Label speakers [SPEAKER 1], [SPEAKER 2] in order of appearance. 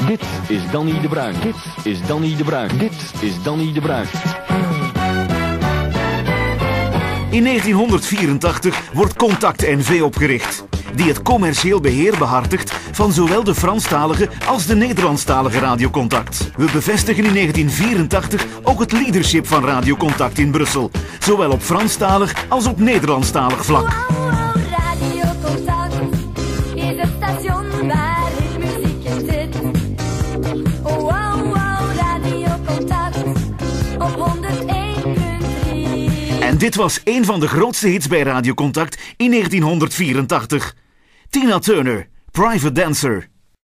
[SPEAKER 1] Dit is Danny de Bruin. Dit is Danny de Bruin. Dit is Danny de Bruin.
[SPEAKER 2] In 1984 wordt Contact NV opgericht, die het commercieel beheer behartigt van zowel de Franstalige als de Nederlandstalige Radio Contact. We bevestigen in 1984 ook het leadership van Radio Contact in Brussel, zowel op Franstalig als op Nederlandstalig vlak.
[SPEAKER 3] Radio Contact is het station waar ik muziek in zit. Wow, Radio Contact op 101.3.
[SPEAKER 2] En dit was een van de grootste hits bij Radio Contact in 1984. Tina Turner, Private Dancer.